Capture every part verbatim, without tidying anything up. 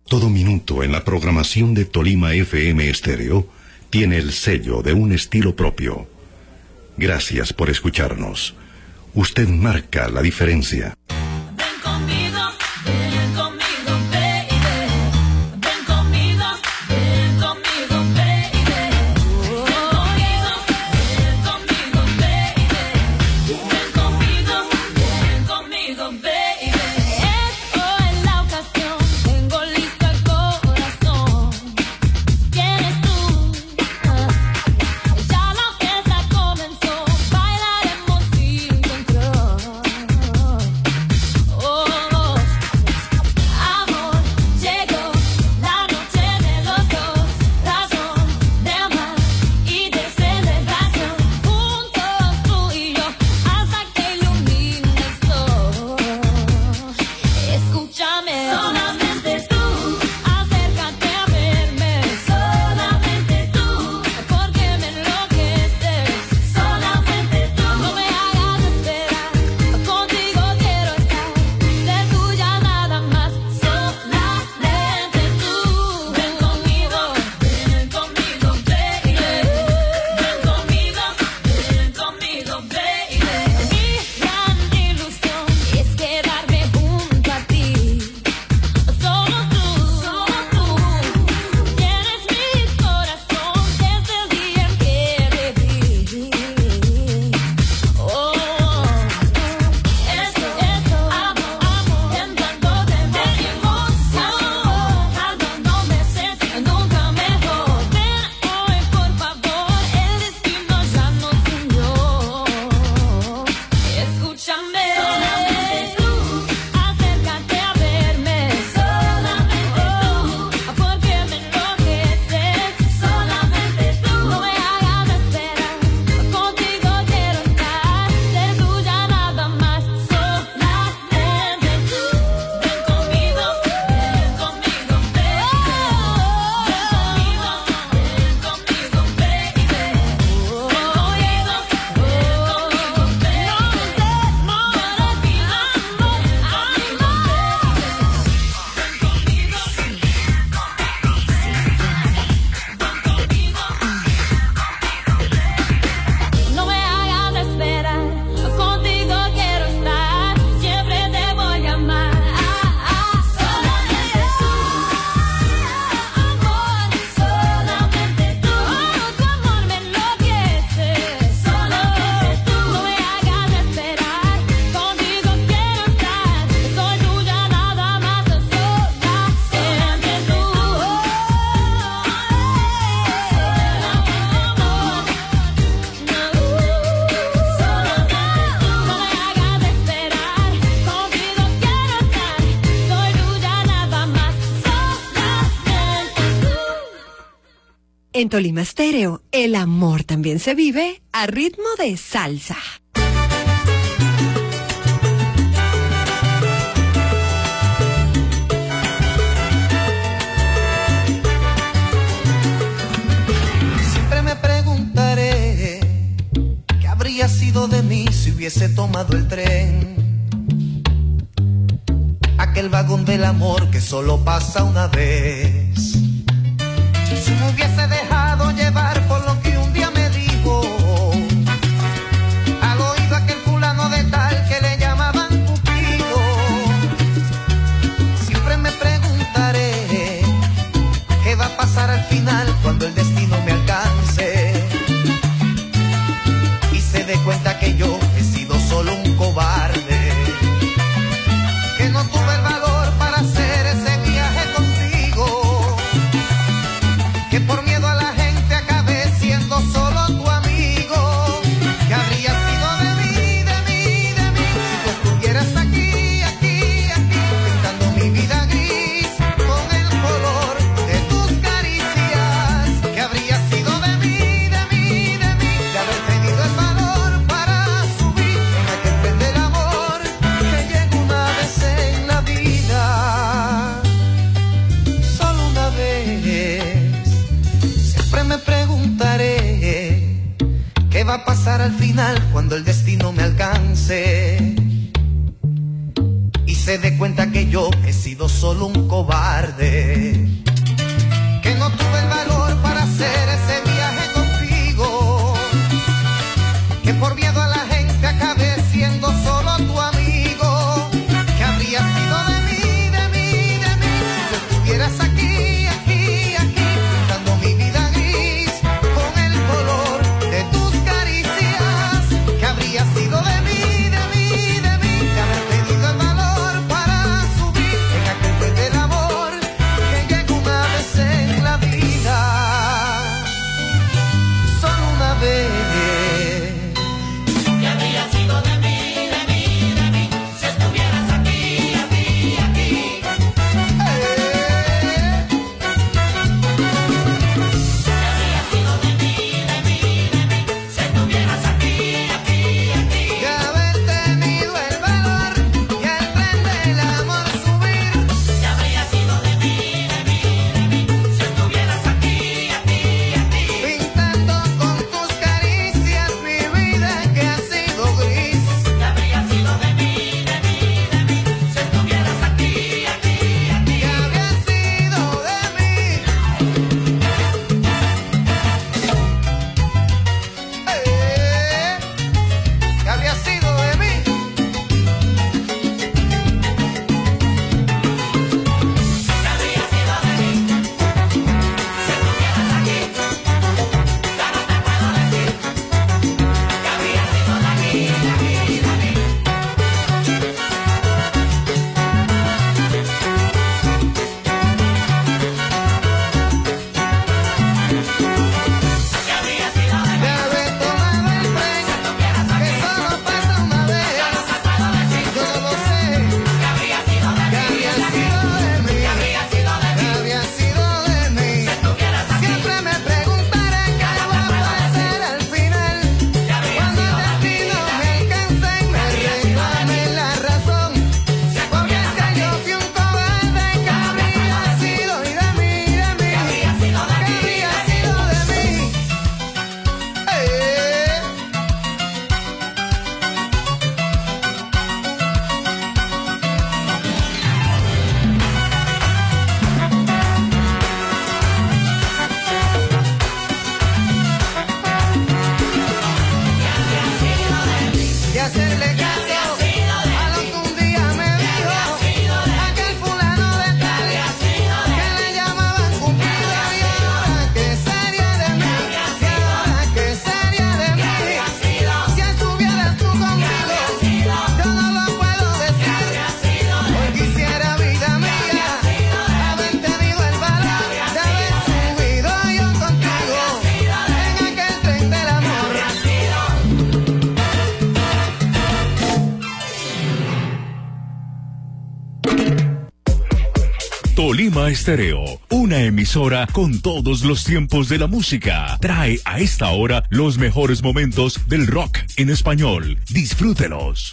Todo minuto en la programación de Tolima F M Estéreo tiene el sello de un estilo propio. Gracias por escucharnos. Usted marca la diferencia. Ven conmigo, ven conmigo, baby. Ven conmigo, ven conmigo, baby. Ven conmigo, ven conmigo, baby. Ven conmigo, ven conmigo, baby. Esto es la ocasión, tengo listo el corazón. ¿Quién es tú? Ya la fiesta comenzó, bailaremos sin control. Oh, amor, llegó la noche de los dos, razón de amar y de celebración, juntos tú y yo, hasta que ilumine el sol. Escúchame, solamente tú, acércate a verme, solamente tú, porque me enloqueces, solamente tú, no me hagas esperar, contigo quiero estar, ser tuya nada más, solamente tú. Ven conmigo, ven conmigo, baby. Ven conmigo, ven conmigo, baby. Mi gran ilusión es quedarme junto a ti. Solo tú, solo tú, tienes mi corazón desde el día en que te vi. Oh, esto, esto, amor, amor, entrando de mi emoción, calmándome sentí nunca mejor. Ven hoy por favor, el destino ya nos unió. Escúchame, solamente tú, acércate a verme, solamente tú, porque me enloqueces, solamente tú, no me hagas esperar, contigo quiero estar, ser tuya nada más, solamente tú. Ven conmigo, ven conmigo, baby. Ven conmigo, ven conmigo, baby. Ven conmigo, ven conmigo, baby. No me hagas esperar, contigo quiero estar, siempre te voy a amar. Solamente tú, amor, solamente tú, tu amor me enloquece, solamente tú, no me hagas esperar, contigo quiero estar, soy tuya nada más, solamente tú. En Tolima Estéreo, el amor también se vive a ritmo de salsa. Siempre me preguntaré qué habría sido de mí si hubiese tomado el tren, aquel vagón del amor que solo pasa una vez. Si me hubiese dejado llevar por lo que un día me dijo, al oído aquel fulano de tal que le llamaban Cupido. Siempre me preguntaré qué va a pasar al final cuando el destino me alcance y se dé cuenta que yo he sido solo un cobarde, que no tuve el valor para hacer ese viaje contigo, que por miedo a la gente acabé siendo solo tu amigo. ¿Qué habría sido de mí, de mí, de mí, si tú estuvieras aquí, aquí, aquí, pintando mi vida gris con el color de tus caricias? ¿Qué habría sido de mí, de mí, de mí, de haber tenido el valor para subir en aquel tren del amor que llega una vez en la vida, solo una vez? Siempre me preguntaré qué va a pasar al final cuando el destino me alcance y se dé cuenta que yo he sido solo un cobarde, que no tuve el valor para hacer ese viaje contigo, que por miedo a la gente acabé siendo solo tu amigo. ¿Qué habría sido de mí, de mí, de mí, si tú estuvieras aquí, aquí, aquí, pintando mi vida gris con el color de tus caricias? ¿Qué habría sido de mí, de mí, de mí, de haber tenido el valor para subir en aquel tren del amor que llega una vez en la vida, solo una vez? ¿Qué habría sido de mí, de mí, de mí, si estuvieras aquí, aquí, aquí? ¿Qué habría sido de mí, de mí, de mí, si estuvieras aquí, aquí, aquí? De haber tenido el valor y el tren del amor subir, ¿Qué habría sido de mí, de mí, de mí, si estuvieras aquí, aquí, aquí? pintando con tus caricias mi vida que ha sido gris. ¿Qué habría sido de mí, de mí, de mí, si estuvieras aquí, aquí, aquí? ¿Qué habría sido de mí? Eh, ¿Qué habría sido de mí? ¿Qué habría sido de mí, si estuvieras aquí? Ya no te puedo decir. ¿Qué habría sido de mí, de mí, de mí? ¿Qué habría sido de De mí, haber tomado el tren si estuvieras aquí? que solo pasa una vez. Ya no te puedo decir. Yo no lo sé. ¿Qué habría sido de ¿Qué mí, habría de mí? sido de mí? ¿Qué habría sido de ¿Qué mí, habría sido de mí? si estuvieras aquí? Siempre me preguntaré qué va a pasar al final, ¿Qué habría cuando sido el de mí, destino de me mí? alcance y me reclame la razón. Si Porque es estuvieras que aquí, yo fui un cobarde. ¿Qué habría sido y de mí, de mí? ¿qué habría sido de ¿Qué mí, habría de mí? sido de mí? Eh. Y hacerle caso a lo que un día me dijo aquel fulano de tal que le llamaban Cupido. Y ahora qué sería de mí, y ahora qué sería de mí, si estuvieras tú conmigo. Yo no lo puedo decir. Hoy quisiera, vida mía, haber tenido el valor de haber subido yo contigo en aquel tren del amor. Tolima Estéreo, una emisora con todos los tiempos de la música. Trae a esta hora los mejores momentos del rock en español. Disfrútelos.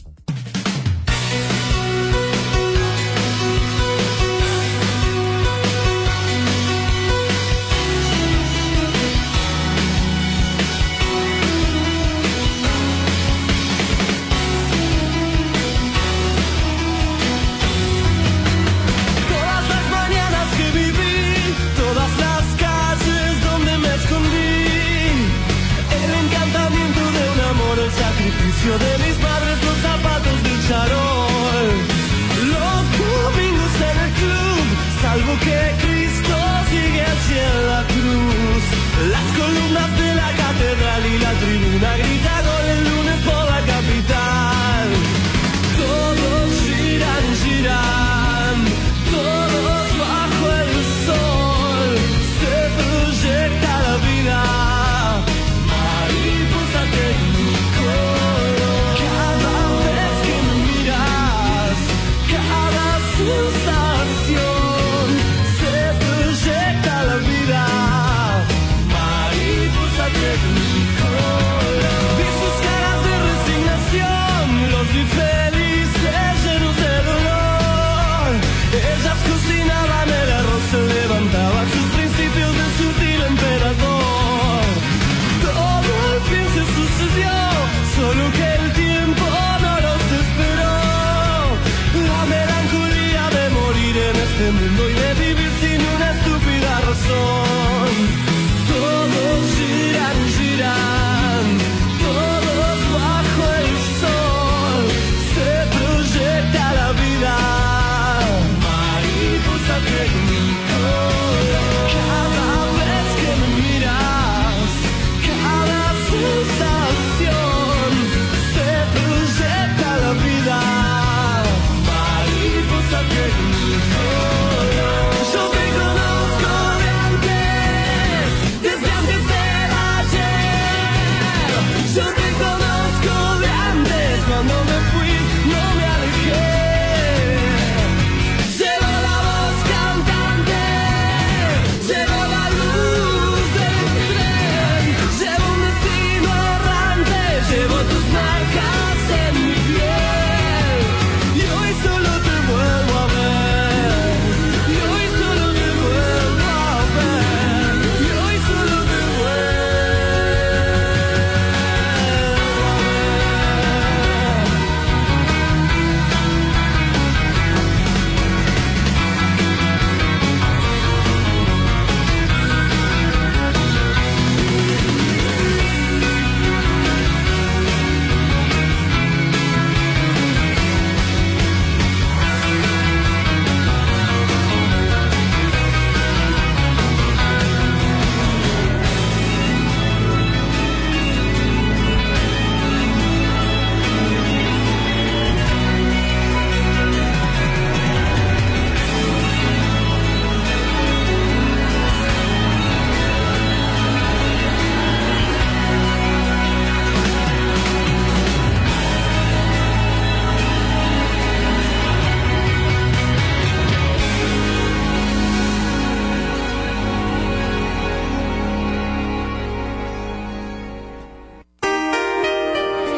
Todas las mañanas que viví, todas las calles donde me escondí, el encantamiento de un amor, el sacrificio de mis padres, los zapatos de charol, los domingos en el club, salvo que Cristo sigue hacia la cruz, las columnas de la catedral y la tribuna grita gol el lunes por la capital. Todos giran, giran, todos bajo el sol, se proyecta la vida, mariposa tecnicolor. Cada vez que me miras, cada sensación, se proyecta la vida, mariposa tecnicolor. Vi sus caras de resignación, los vi felices, llenos de dolor. Ellas cocinaban el arroz, se levantaban sus principios de sutil emperador. Todo al fin se sucedió, solo que el tiempo no los esperó. La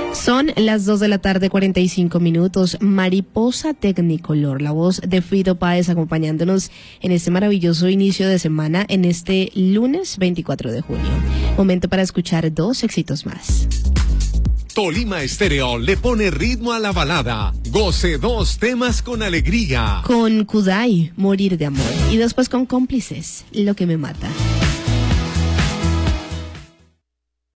Son las dos de la tarde, cuarenta y cinco minutos. Mariposa Tecnicolor, la voz de Fido Páez acompañándonos en este maravilloso inicio de semana, en este lunes veinticuatro de junio. Momento para escuchar dos éxitos más. Tolima Estéreo le pone ritmo a la balada. Goce dos temas con alegría. Con Kudai, Morir de Amor. Y después con Cómplices, Lo que me mata.